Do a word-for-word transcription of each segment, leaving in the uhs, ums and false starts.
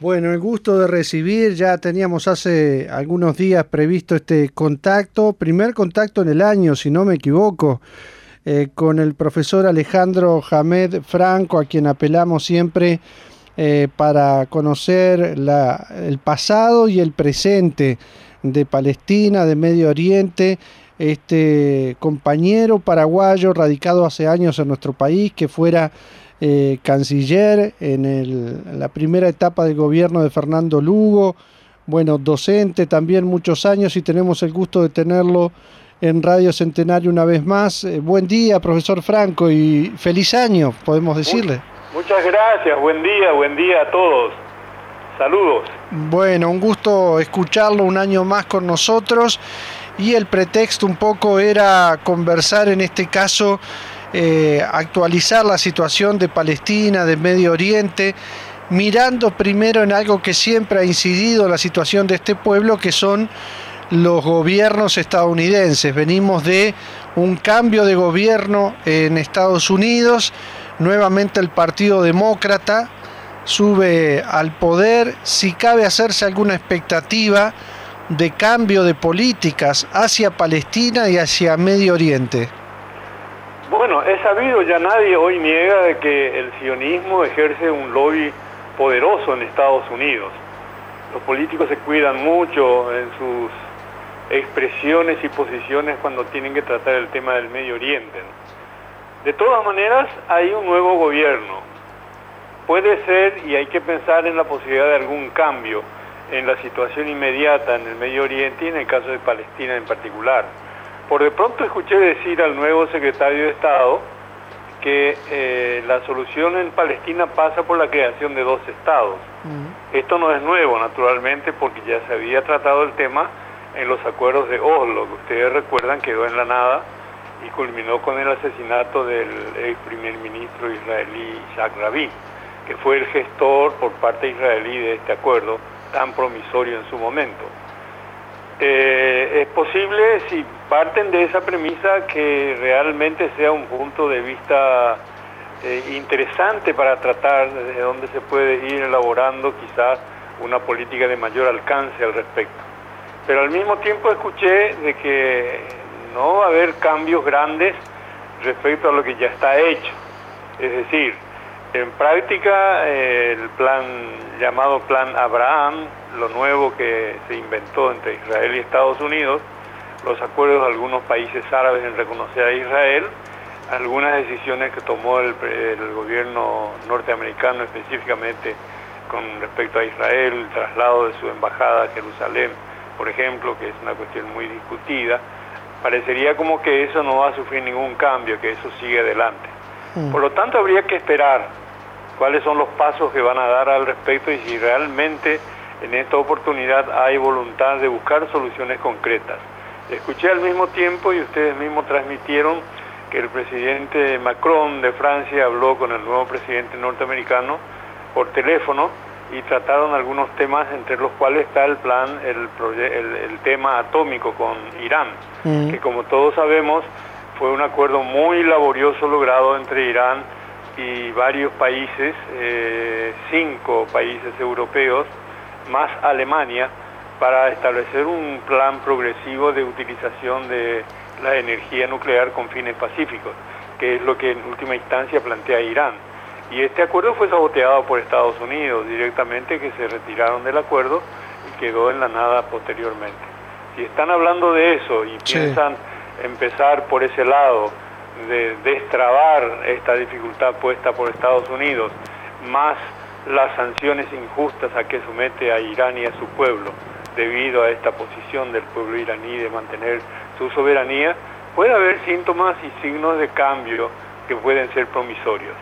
Bueno, el gusto de recibir, ya teníamos hace algunos días previsto este contacto, primer contacto en el año, si no me equivoco, eh, con el profesor Alejandro Hamed Franco, a quien apelamos siempre eh, para conocer la, el pasado y el presente de Palestina, de Medio Oriente, este compañero paraguayo radicado hace años en nuestro país, que fuera Eh, canciller en, el, en la primera etapa del gobierno de Fernando Lugo, bueno, docente también muchos años, y tenemos el gusto de tenerlo en Radio Centenario una vez más. Eh, buen día, profesor Franco, y feliz año, podemos decirle. Muchas gracias, buen día, buen día a todos. Saludos. Bueno, un gusto escucharlo un año más con nosotros, y el pretexto un poco era conversar en este caso, Eh, actualizar la situación de Palestina, de Medio Oriente, mirando primero en algo que siempre ha incidido en la situación de este pueblo, que son los gobiernos estadounidenses. Venimos de un cambio de gobierno en Estados Unidos, nuevamente el Partido Demócrata sube al poder. Si cabe hacerse alguna expectativa de cambio de políticas hacia Palestina y hacia Medio Oriente. Bueno, es sabido, ya nadie hoy niega de que el sionismo ejerce un lobby poderoso en Estados Unidos. Los políticos se cuidan mucho en sus expresiones y posiciones cuando tienen que tratar el tema del Medio Oriente. De todas maneras, hay un nuevo gobierno. Puede ser, y hay que pensar en la posibilidad de algún cambio en la situación inmediata en el Medio Oriente y en el caso de Palestina en particular. Por de pronto escuché decir al nuevo secretario de Estado que eh, la solución en Palestina pasa por la creación de dos estados. Uh-huh. Esto no es nuevo, naturalmente, porque ya se había tratado el tema en los acuerdos de Oslo, que ustedes recuerdan quedó en la nada y culminó con el asesinato del ex primer ministro israelí Yitzhak Rabin, que fue el gestor por parte israelí de este acuerdo tan promisorio en su momento. Eh, es posible, si parten de esa premisa, que realmente sea un punto de vista eh, interesante para tratar desde dónde se puede ir elaborando quizás una política de mayor alcance al respecto. Pero al mismo tiempo escuché de que no va a haber cambios grandes respecto a lo que ya está hecho. Es decir, en práctica eh, el plan llamado Plan Abraham, lo nuevo que se inventó entre Israel y Estados Unidos, los acuerdos de algunos países árabes en reconocer a Israel, algunas decisiones que tomó el, el gobierno norteamericano específicamente con respecto a Israel, el traslado de su embajada a Jerusalén, por ejemplo, que es una cuestión muy discutida, parecería como que eso no va a sufrir ningún cambio, que eso sigue adelante. Por lo tanto, habría que esperar cuáles son los pasos que van a dar al respecto y si realmente en esta oportunidad hay voluntad de buscar soluciones concretas. Escuché al mismo tiempo, y ustedes mismos transmitieron, que el presidente Macron de Francia habló con el nuevo presidente norteamericano por teléfono y trataron algunos temas, entre los cuales está el plan, el, el, el tema atómico con Irán, uh-huh. que como todos sabemos fue un acuerdo muy laborioso logrado entre Irán y varios países, eh, cinco países europeos, más Alemania, para establecer un plan progresivo de utilización de la energía nuclear con fines pacíficos, que es lo que en última instancia plantea Irán. Y este acuerdo fue saboteado por Estados Unidos directamente, que se retiraron del acuerdo y quedó en la nada posteriormente. Si están hablando de eso y sí. piensan empezar por ese lado, de destrabar esta dificultad puesta por Estados Unidos, más las sanciones injustas a que somete a Irán y a su pueblo, debido a esta posición del pueblo iraní de mantener su soberanía, puede haber síntomas y signos de cambio que pueden ser promisorios.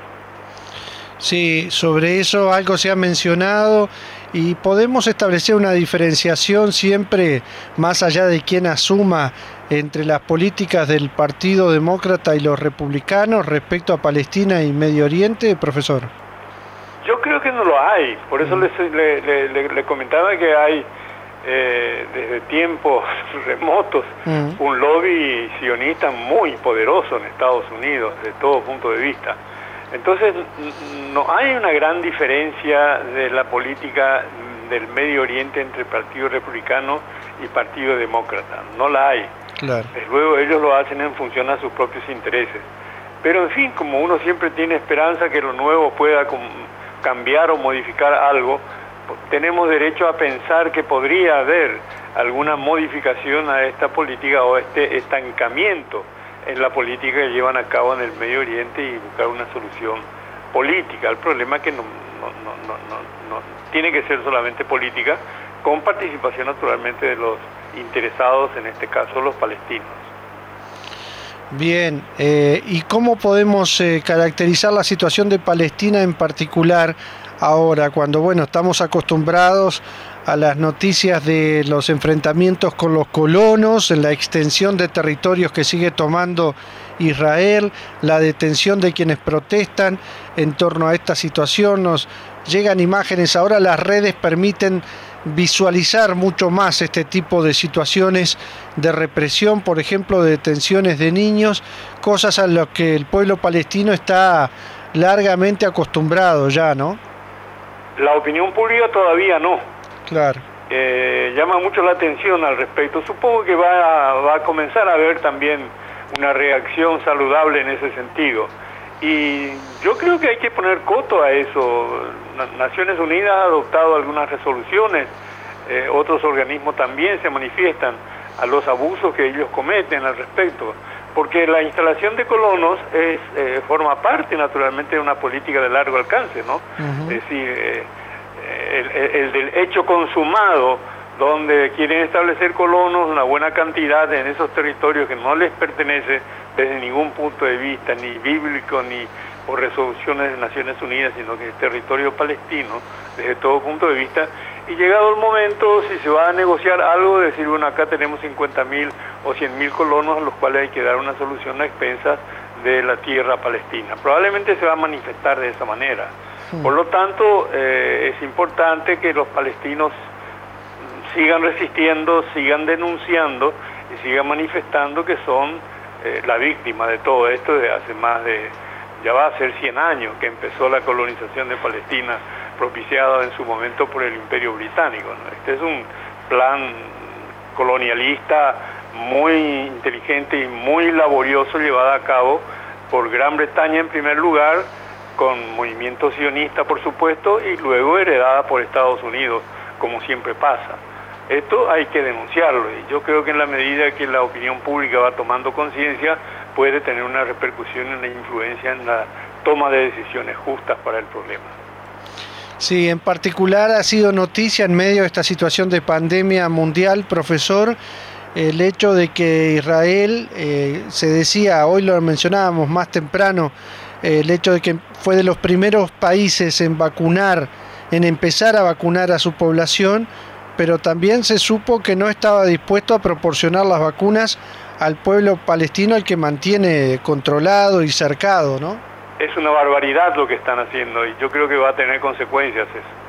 Sí, sobre eso algo se ha mencionado, y podemos establecer una diferenciación siempre, más allá de quién asuma, entre las políticas del Partido Demócrata y los republicanos respecto a Palestina y Medio Oriente, profesor. Yo creo que no lo hay, por eso mm. le, le, le, le comentaba que hay eh, desde tiempos remotos mm. un lobby sionista muy poderoso en Estados Unidos, desde todo punto de vista. Entonces, no hay una gran diferencia de la política del Medio Oriente entre Partido Republicano y Partido Demócrata. No la hay. Claro. Luego ellos lo hacen en función a sus propios intereses. Pero en fin, como uno siempre tiene esperanza que lo nuevo pueda cambiar o modificar algo, tenemos derecho a pensar que podría haber alguna modificación a esta política o este estancamiento en la política que llevan a cabo en el Medio Oriente y buscar una solución política. El problema es que no, no, no, no, no, no tiene que ser solamente política, con participación naturalmente de los interesados, en este caso los palestinos. Bien, eh, ¿y cómo podemos eh, caracterizar la situación de Palestina en particular ahora, cuando bueno, estamos acostumbrados a las noticias de los enfrentamientos con los colonos, en la extensión de territorios que sigue tomando Israel, la detención de quienes protestan en torno a esta situación? Nos llegan imágenes, ahora las redes permiten visualizar mucho más este tipo de situaciones de represión, por ejemplo, de detenciones de niños, cosas a las que el pueblo palestino está largamente acostumbrado ya, ¿no? La opinión pública todavía no. Claro. Eh, llama mucho la atención al respecto. Supongo que va a, va a comenzar a haber también una reacción saludable en ese sentido. Y yo creo que hay que poner coto a eso. Naciones Unidas ha adoptado algunas resoluciones, eh, otros organismos también se manifiestan a los abusos que ellos cometen al respecto, porque la instalación de colonos es, eh, forma parte naturalmente de una política de largo alcance, ¿no? Uh-huh. Es decir, eh, el, el, el del hecho consumado, donde quieren establecer colonos, una buena cantidad en esos territorios que no les pertenece desde ningún punto de vista, ni bíblico, ni por resoluciones de Naciones Unidas, sino que es territorio palestino, desde todo punto de vista. Y llegado el momento, si se va a negociar algo, decir, bueno, acá tenemos cincuenta mil o cien mil colonos a los cuales hay que dar una solución a expensas de la tierra palestina. Probablemente se va a manifestar de esa manera. Por lo tanto, eh, es importante que los palestinos sigan resistiendo, sigan denunciando y sigan manifestando que son eh, la víctima de todo esto de hace más de, ya va a ser cien años que empezó la colonización de Palestina, propiciada en su momento por el Imperio Británico, ¿no? Este es un plan colonialista muy inteligente y muy laborioso llevado a cabo por Gran Bretaña en primer lugar, con movimiento sionista por supuesto, y luego heredada por Estados Unidos, como siempre pasa. Esto hay que denunciarlo, y yo creo que en la medida que la opinión pública va tomando conciencia, puede tener una repercusión y una influencia en la toma de decisiones justas para el problema. Sí, en particular ha sido noticia en medio de esta situación de pandemia mundial, profesor, el hecho de que Israel, eh, se decía, hoy lo mencionábamos más temprano, eh, el hecho de que fue de los primeros países en vacunar, en empezar a vacunar a su población, pero también se supo que no estaba dispuesto a proporcionar las vacunas al pueblo palestino, al que mantiene controlado y cercado, ¿no? Es una barbaridad lo que están haciendo y yo creo que va a tener consecuencias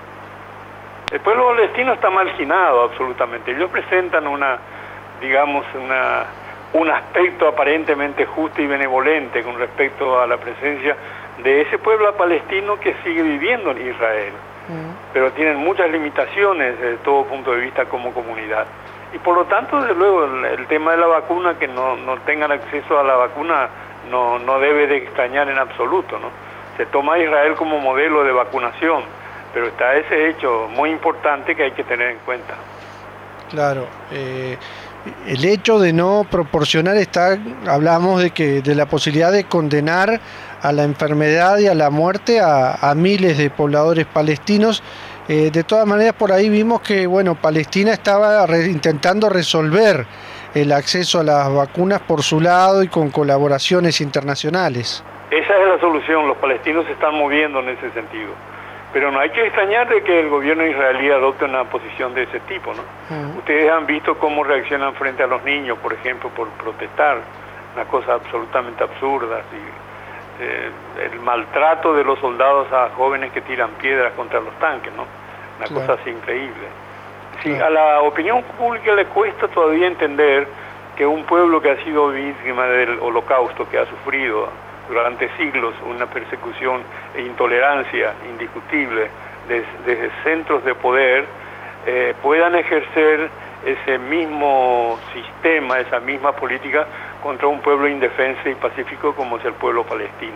eso. El pueblo palestino está marginado absolutamente. Ellos presentan una, digamos, una, un aspecto aparentemente justo y benevolente con respecto a la presencia de ese pueblo palestino que sigue viviendo en Israel. Pero tienen muchas limitaciones desde todo punto de vista como comunidad. Y por lo tanto, desde luego, el, el tema de la vacuna, que no, no tengan acceso a la vacuna, no, no debe de extrañar en absoluto, ¿no? Se toma a Israel como modelo de vacunación, pero está ese hecho muy importante que hay que tener en cuenta. Claro, eh, el hecho de no proporcionar está, hablamos de que de la posibilidad de condenar a la enfermedad y a la muerte a, a miles de pobladores palestinos. Eh, de todas maneras, por ahí vimos que bueno, Palestina estaba re, intentando resolver el acceso a las vacunas por su lado y con colaboraciones internacionales. Esa es la solución, los palestinos se están moviendo en ese sentido. Pero no hay que extrañar de que el gobierno israelí adopte una posición de ese tipo, ¿no? Uh-huh. Ustedes han visto cómo reaccionan frente a los niños, por ejemplo, por protestar, una cosa absolutamente absurda, así. Eh, el maltrato de los soldados a jóvenes que tiran piedras contra los tanques, ¿no? Una claro. cosa así increíble. Sí, claro. A la opinión pública le cuesta todavía entender que un pueblo que ha sido víctima del holocausto, que ha sufrido durante siglos una persecución e intolerancia indiscutible desde, desde centros de poder, eh, puedan ejercer ese mismo sistema, esa misma política contra un pueblo indefenso y pacífico como es el pueblo palestino.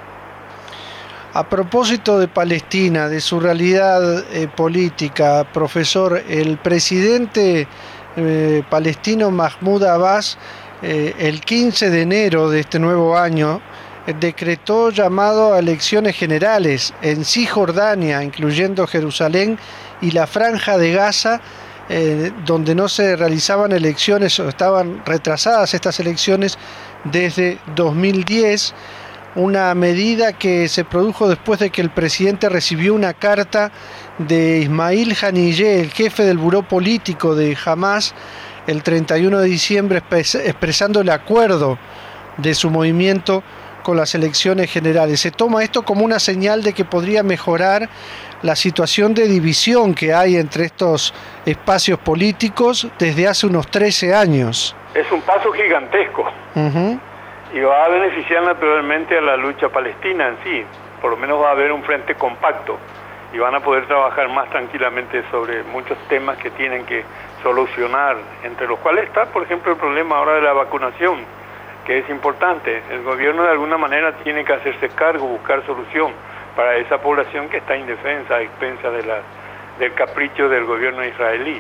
A propósito de Palestina, de su realidad eh, política, profesor, el presidente eh, palestino Mahmoud Abbas, eh, el quince de enero de este nuevo año, eh, decretó llamado a elecciones generales en Cisjordania, incluyendo Jerusalén y la Franja de Gaza, eh, donde no se realizaban elecciones o estaban retrasadas estas elecciones desde dos mil diez. Una medida que se produjo después de que el presidente recibió una carta de Ismail Haniyeh, el jefe del buró político de Hamas, el treinta y uno de diciembre, expresando el acuerdo de su movimiento con las elecciones generales. Se toma esto como una señal de que podría mejorar la situación de división que hay entre estos espacios políticos desde hace unos trece años. Es un paso gigantesco. Uh-huh. Y va a beneficiar naturalmente a la lucha palestina en sí. Por lo menos va a haber un frente compacto y van a poder trabajar más tranquilamente sobre muchos temas que tienen que solucionar, entre los cuales está, por ejemplo, el problema ahora de la vacunación, que es importante. El gobierno de alguna manera tiene que hacerse cargo, buscar solución para esa población que está indefensa a expensas de la, del capricho del gobierno israelí.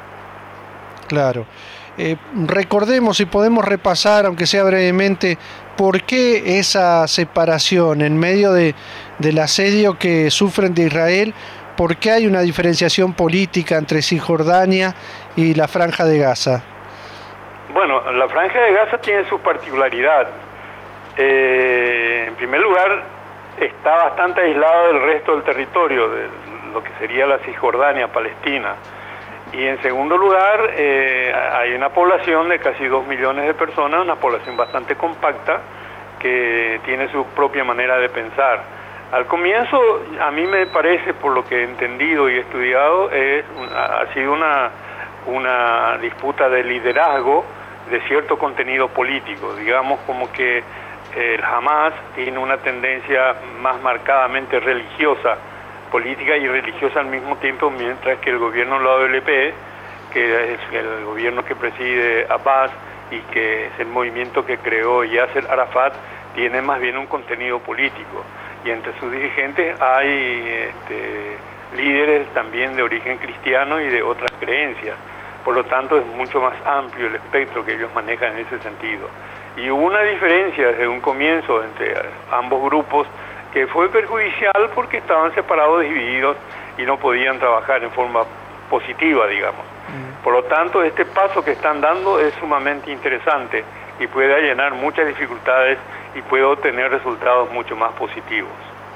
Claro. Eh, recordemos y podemos repasar, aunque sea brevemente, por qué esa separación en medio de, del asedio que sufren de Israel, por qué hay una diferenciación política entre Cisjordania y la Franja de Gaza. Bueno, la Franja de Gaza tiene su particularidad. Eh, en primer lugar, está bastante aislado del resto del territorio, de lo que sería la Cisjordania palestina. Y en segundo lugar, eh, hay una población de casi dos millones de personas, una población bastante compacta, que tiene su propia manera de pensar. Al comienzo, a mí me parece, por lo que he entendido y estudiado, es, ha sido una, una disputa de liderazgo de cierto contenido político. Digamos como que el Hamas tiene una tendencia más marcadamente religiosa, política y religiosa al mismo tiempo, mientras que el gobierno de la O L P, que es el gobierno que preside Abbas y que es el movimiento que creó Yasser Arafat, tiene más bien un contenido político. Y entre sus dirigentes hay este, líderes también de origen cristiano y de otras creencias. Por lo tanto, es mucho más amplio el espectro que ellos manejan en ese sentido. Y hubo una diferencia desde un comienzo entre ambos grupos que fue perjudicial porque estaban separados, divididos y no podían trabajar en forma positiva, digamos. Por lo tanto, este paso que están dando es sumamente interesante y puede allanar muchas dificultades y puede obtener resultados mucho más positivos.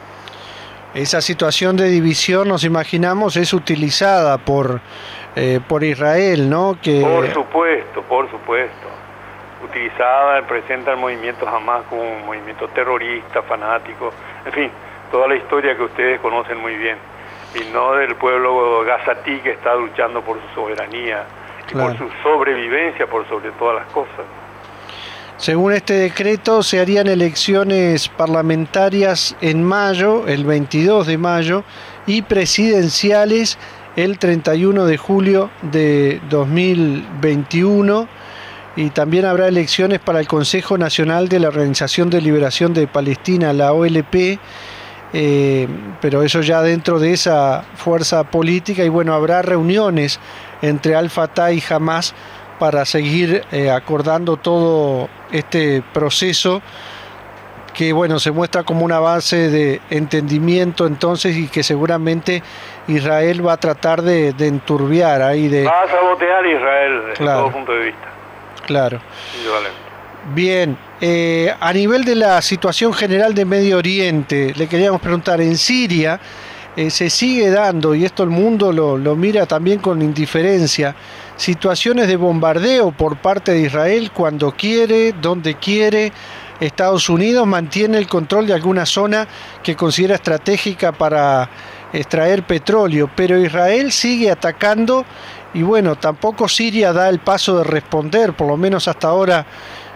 Esa situación de división, nos imaginamos, es utilizada por, eh, por Israel, ¿no? Que... Por supuesto, por supuesto. Utilizada, presenta el movimiento Hamas como un movimiento terrorista, fanático, en fin, toda la historia que ustedes conocen muy bien, y no del pueblo gazatí que está luchando por su soberanía y claro, por su sobrevivencia por sobre todas las cosas. Según este decreto, se harían elecciones parlamentarias en mayo, el veintidós de mayo, y presidenciales el treinta y uno de julio de dos mil veintiuno. Y también habrá elecciones para el Consejo Nacional de la Organización de Liberación de Palestina, la O L P, eh, pero eso ya dentro de esa fuerza política. Y bueno, habrá reuniones entre Al-Fatah y Hamas para seguir eh, acordando todo este proceso que, bueno, se muestra como una base de entendimiento entonces y que seguramente Israel va a tratar de, de enturbiar ahí. De... Va a sabotear Israel desde claro, todo punto de vista. Claro. Bien, eh, a nivel de la situación general de Medio Oriente, le queríamos preguntar, en Siria eh, se sigue dando, y esto el mundo lo, lo mira también con indiferencia, situaciones de bombardeo por parte de Israel cuando quiere, donde quiere. Estados Unidos mantiene el control de alguna zona que considera estratégica para extraer petróleo, pero Israel sigue atacando. Y bueno, tampoco Siria da el paso de responder, por lo menos hasta ahora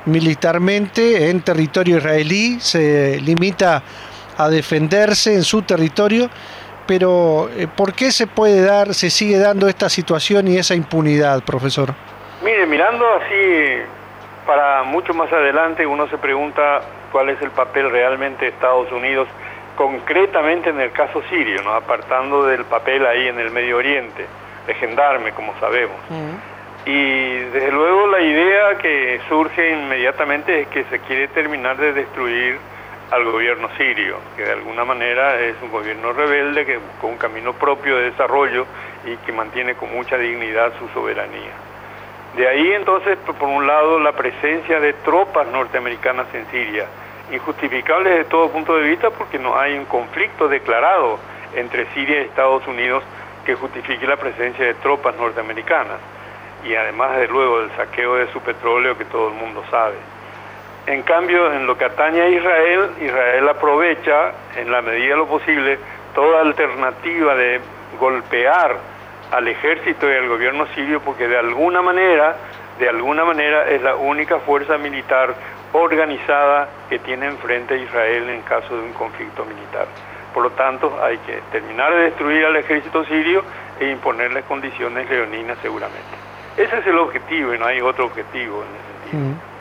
militarmente en territorio israelí, se limita a defenderse en su territorio, pero ¿por qué se puede dar, se sigue dando esta situación y esa impunidad, profesor? Mire, mirando así para mucho más adelante, uno se pregunta cuál es el papel realmente de Estados Unidos, concretamente en el caso sirio, ¿no? Apartando del papel ahí en el Medio Oriente, de gendarme, como sabemos. Uh-huh. Y desde luego la idea que surge inmediatamente es que se quiere terminar de destruir al gobierno sirio, que de alguna manera es un gobierno rebelde que buscó un camino propio de desarrollo y que mantiene con mucha dignidad su soberanía. De ahí entonces, por un lado, la presencia de tropas norteamericanas en Siria, injustificable desde todo punto de vista porque no hay un conflicto declarado entre Siria y Estados Unidos que justifique la presencia de tropas norteamericanas, y además, desde luego, del saqueo de su petróleo que todo el mundo sabe. En cambio, en lo que atañe a Israel, Israel aprovecha, en la medida de lo posible, toda alternativa de golpear al ejército y al gobierno sirio, porque de alguna manera, de alguna manera es la única fuerza militar organizada que tiene enfrente a Israel en caso de un conflicto militar. Por lo tanto, hay que terminar de destruir al ejército sirio e imponerles condiciones leoninas seguramente. Ese es el objetivo y no hay otro objetivo en ese sentido. Mm.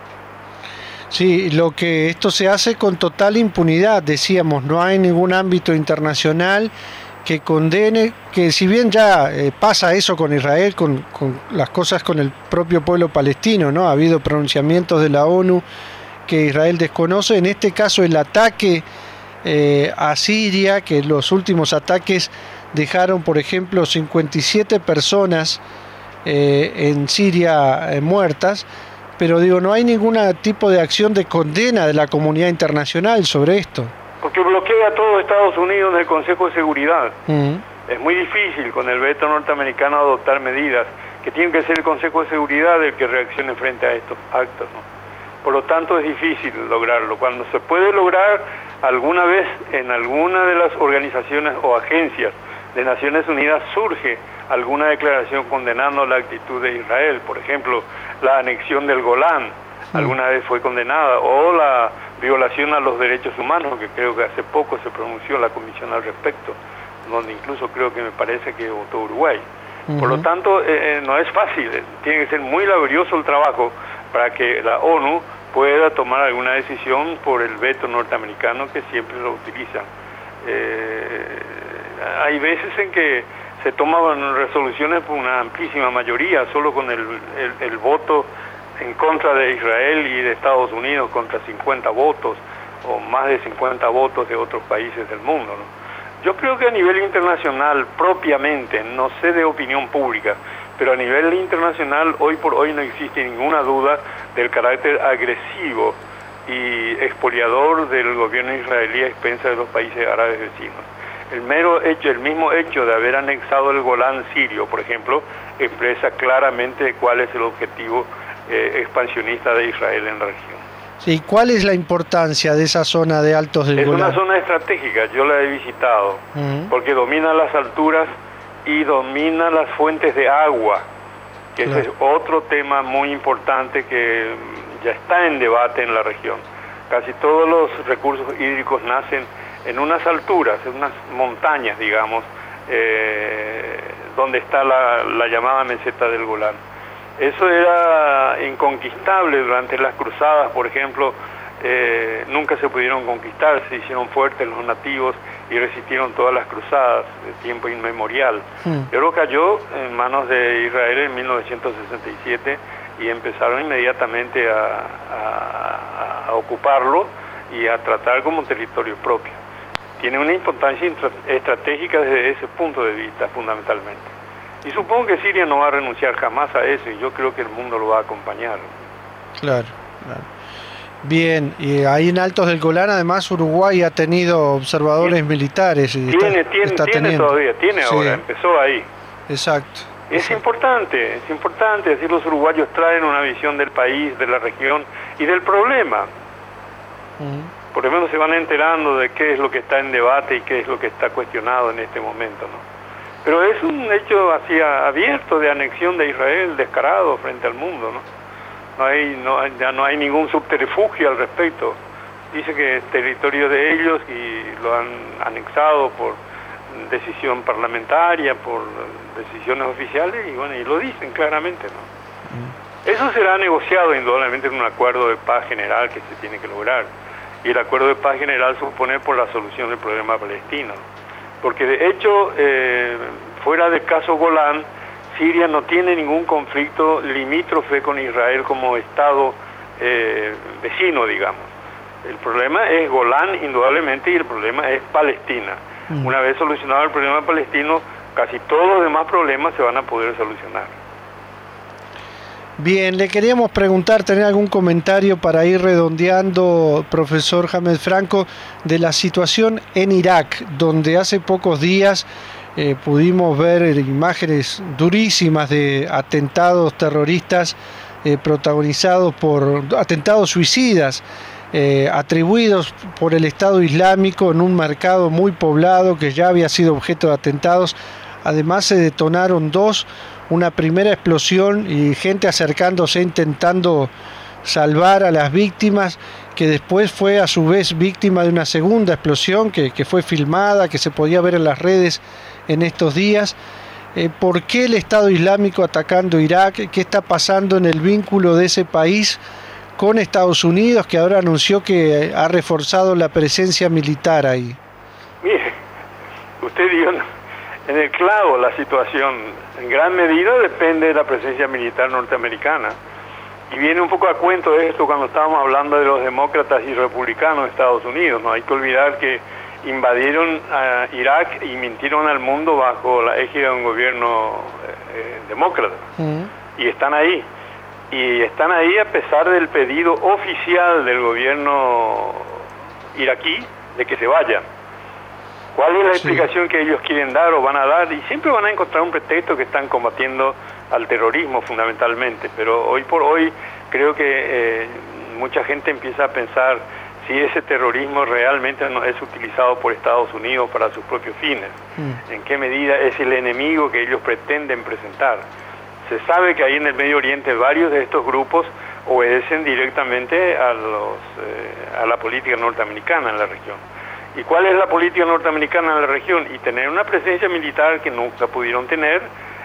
Sí, lo que esto se hace con total impunidad, decíamos, no hay ningún ámbito internacional que condene, que si bien ya eh, pasa eso con Israel, con, con las cosas con el propio pueblo palestino, ¿no? Ha habido pronunciamientos de la ONU que Israel desconoce, en este caso el ataque eh, a Siria, que los últimos ataques dejaron, por ejemplo, cincuenta y siete personas eh, en Siria eh, muertas, pero digo, no hay ningún tipo de acción de condena de la comunidad internacional sobre esto. Porque bloquea a todo Estados Unidos en el Consejo de Seguridad. Uh-huh. Es muy difícil con el veto norteamericano adoptar medidas que tienen que ser el Consejo de Seguridad el que reaccione frente a estos actos, ¿no? Por lo tanto, es difícil lograrlo. Cuando se puede lograr alguna vez en alguna de las organizaciones o agencias de Naciones Unidas surge alguna declaración condenando la actitud de Israel, por ejemplo, la anexión del Golán, alguna vez fue condenada, o la violación a los derechos humanos, que creo que hace poco se pronunció la Comisión al respecto, donde incluso creo que me parece que votó Uruguay. Uh-huh. Por lo tanto, eh, no es fácil, tiene que ser muy laborioso el trabajo para que la ONU pueda tomar alguna decisión por el veto norteamericano que siempre lo utilizan. Eh, hay veces en que se toman resoluciones por una amplísima mayoría, solo con el, el, el voto en contra de Israel y de Estados Unidos contra cincuenta votos o más de cincuenta votos de otros países del mundo, ¿no? Yo creo que a nivel internacional propiamente, no sé de opinión pública, pero a nivel internacional hoy por hoy no existe ninguna duda del carácter agresivo y expoliador del gobierno israelí a expensas de los países árabes vecinos. El mero hecho, el mismo hecho de haber anexado el Golán sirio, por ejemplo, expresa claramente cuál es el objetivo eh, expansionista de Israel en la región. Sí, ¿cuál es la importancia de esa zona de Altos del es Golán? Es una zona estratégica, yo la he visitado, uh-huh. porque domina las alturas y domina las fuentes de agua, que claro. ese es otro tema muy importante que ya está en debate en la región. Casi todos los recursos hídricos nacen en unas alturas, en unas montañas, digamos, eh, donde está la, la llamada meseta del Golán. Eso era inconquistable durante las cruzadas, por ejemplo, eh, nunca se pudieron conquistar, se hicieron fuertes los nativos y resistieron todas las cruzadas de tiempo inmemorial. Hmm. Pero cayó en manos de Israel en mil novecientos sesenta y siete y empezaron inmediatamente a, a, a ocuparlo y a tratar como un territorio propio. Tiene una importancia estratégica desde ese punto de vista, fundamentalmente. Y supongo que Siria no va a renunciar jamás a eso, y yo creo que el mundo lo va a acompañar. Claro, claro. Bien, y ahí en Altos del Golán, además, Uruguay ha tenido observadores ¿Tiene? militares. Y tiene, está, tiene, está tiene todavía, tiene sí. ahora, empezó ahí. Exacto. Es exacto. importante, es importante, es decir, los uruguayos traen una visión del país, de la región y del problema. Uh-huh. Por lo menos se van enterando de qué es lo que está en debate y qué es lo que está cuestionado en este momento, ¿no? Pero es un hecho así abierto de anexión de Israel, descarado frente al mundo, ¿no? no hay, no, ya no hay ningún subterfugio al respecto. Dice que es territorio de ellos y lo han anexado por decisión parlamentaria, por decisiones oficiales, y bueno, y lo dicen claramente, ¿no? Mm. Eso será negociado indudablemente en un acuerdo de paz general que se tiene que lograr, y el acuerdo de paz general supone por la solución del problema palestino, porque de hecho, eh, fuera del caso Golán, Siria no tiene ningún conflicto limítrofe con Israel como Estado eh, vecino, digamos. El problema es Golán, indudablemente, y el problema es Palestina. Mm. Una vez solucionado el problema palestino, casi todos los demás problemas se van a poder solucionar. Bien, le queríamos preguntar, tener algún comentario para ir redondeando, profesor Hamed Franco, de la situación en Irak, donde hace pocos días eh, pudimos ver imágenes durísimas de atentados terroristas eh, protagonizados por atentados suicidas, Eh, atribuidos por el Estado Islámico en un mercado muy poblado que ya había sido objeto de atentados. Además se detonaron dos, una primera explosión y gente acercándose intentando salvar a las víctimas, que después fue a su vez víctima de una segunda explosión que, que fue filmada, que se podía ver en las redes en estos días. Eh, ¿Por qué el Estado Islámico atacando Irak? ¿Qué está pasando en el vínculo de ese país con Estados Unidos, que ahora anunció que ha reforzado la presencia militar ahí? Mire, usted dio en el clavo la situación. En gran medida depende de la presencia militar norteamericana. Y viene un poco a cuento de esto cuando estábamos hablando de los demócratas y republicanos de Estados Unidos. No hay que olvidar que invadieron a Irak y mintieron al mundo bajo la égida de un gobierno eh, demócrata. Uh-huh. Y están ahí. Y están ahí a pesar del pedido oficial del gobierno iraquí de que se vayan. ¿Cuál es la sí. explicación que ellos quieren dar o van a dar? Y siempre van a encontrar un pretexto, que están combatiendo al terrorismo fundamentalmente. Pero hoy por hoy creo que eh, mucha gente empieza a pensar si ese terrorismo realmente no es utilizado por Estados Unidos para sus propios fines. Mm. ¿En qué medida es el enemigo que ellos pretenden presentar? Se sabe que ahí en el Medio Oriente varios de estos grupos obedecen directamente a, los, eh, a la política norteamericana en la región. ¿Y cuál es la política norteamericana en la región? Y tener una presencia militar que nunca pudieron tener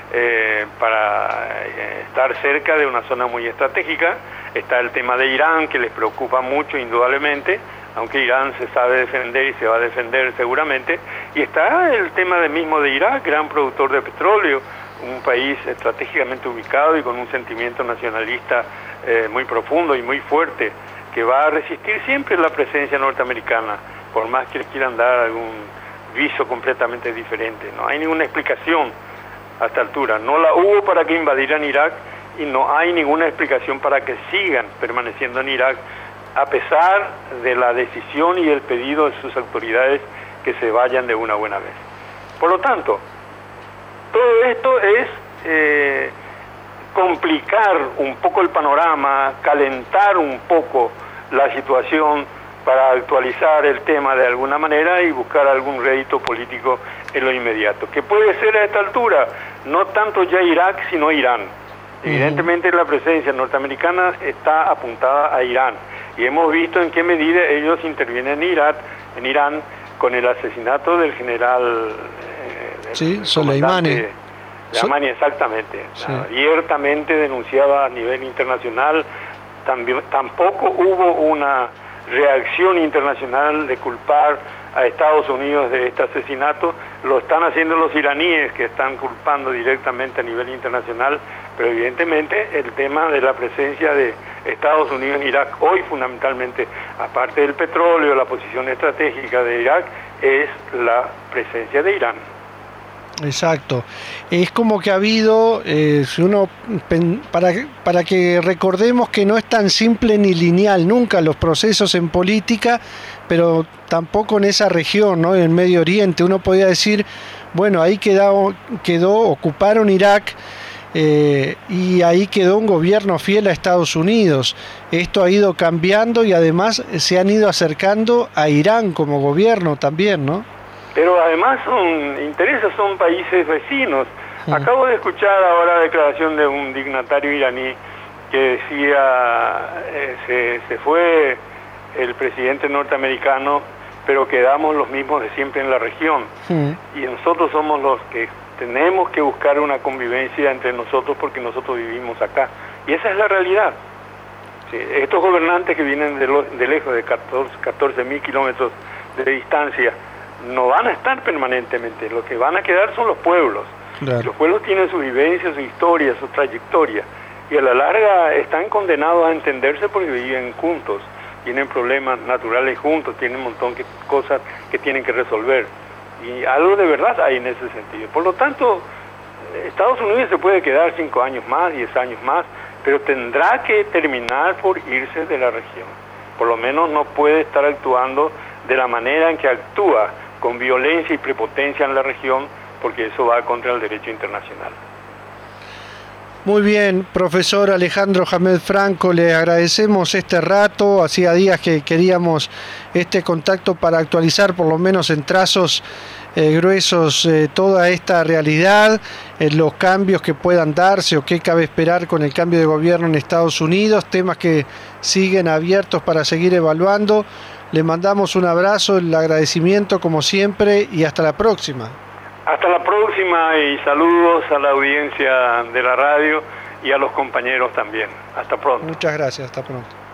eh, para eh, estar cerca de una zona muy estratégica. Está el tema de Irán, que les preocupa mucho indudablemente, aunque Irán se sabe defender y se va a defender seguramente. Y está el tema de mismo de Irak, gran productor de petróleo, un país estratégicamente ubicado y con un sentimiento nacionalista eh, muy profundo y muy fuerte, que va a resistir siempre la presencia norteamericana, por más que les quieran dar algún viso completamente diferente. No hay ninguna explicación a esta altura. No la hubo para que invadieran Irak y no hay ninguna explicación para que sigan permaneciendo en Irak, a pesar de la decisión y el pedido de sus autoridades que se vayan de una buena vez. Por lo tanto, todo esto es eh, complicar un poco el panorama, calentar un poco la situación para actualizar el tema de alguna manera y buscar algún rédito político en lo inmediato. Que puede ser a esta altura, no tanto ya Irak, sino Irán. Evidentemente la presencia norteamericana está apuntada a Irán. Y hemos visto en qué medida ellos intervienen en Irak, en Irán, con el asesinato del general eh, sí, Soleimani. Soleimani, exactamente. Sí. Abiertamente denunciaba a nivel internacional. También, tampoco hubo una reacción internacional de culpar a Estados Unidos de este asesinato. Lo están haciendo los iraníes, que están culpando directamente a nivel internacional, pero evidentemente el tema de la presencia de Estados Unidos en Irak hoy, fundamentalmente, aparte del petróleo, la posición estratégica de Irak, es la presencia de Irán. Exacto. Es como que ha habido, eh, si uno para, para que recordemos que no es tan simple ni lineal nunca los procesos en política, pero tampoco en esa región, ¿no? En Medio Oriente. Uno podría decir, bueno, ahí quedó, quedó ocuparon Irak eh, y ahí quedó un gobierno fiel a Estados Unidos. Esto ha ido cambiando y además se han ido acercando a Irán como gobierno también, ¿no? Pero además son intereses, son países vecinos. Acabo de escuchar ahora la declaración de un dignatario iraní que decía, eh, se, se fue el presidente norteamericano, pero quedamos los mismos de siempre en la región. Sí. Y nosotros somos los que tenemos que buscar una convivencia entre nosotros porque nosotros vivimos acá. Y esa es la realidad. Sí, estos gobernantes que vienen de, lo, de lejos, de catorce mil kilómetros de distancia, no van a estar permanentemente. Lo que van a quedar son los pueblos. Claro. Los pueblos tienen su vivencia, su historia, su trayectoria. Y a la larga están condenados a entenderse porque viven juntos. Tienen problemas naturales juntos, tienen un montón de cosas que tienen que resolver. Y algo de verdad hay en ese sentido. Por lo tanto, Estados Unidos se puede quedar cinco años más, diez años más, pero tendrá que terminar por irse de la región. Por lo menos no puede estar actuando de la manera en que actúa, con violencia y prepotencia en la región, porque eso va contra el derecho internacional. Muy bien, profesor Alejandro Hamed Franco, le agradecemos este rato. Hacía días que queríamos este contacto para actualizar, por lo menos en trazos eh, gruesos, eh, toda esta realidad, eh, los cambios que puedan darse o qué cabe esperar con el cambio de gobierno en Estados Unidos, temas que siguen abiertos para seguir evaluando. Le mandamos un abrazo, el agradecimiento como siempre y hasta la próxima. Hasta la próxima y saludos a la audiencia de la radio y a los compañeros también. Hasta pronto. Muchas gracias, hasta pronto.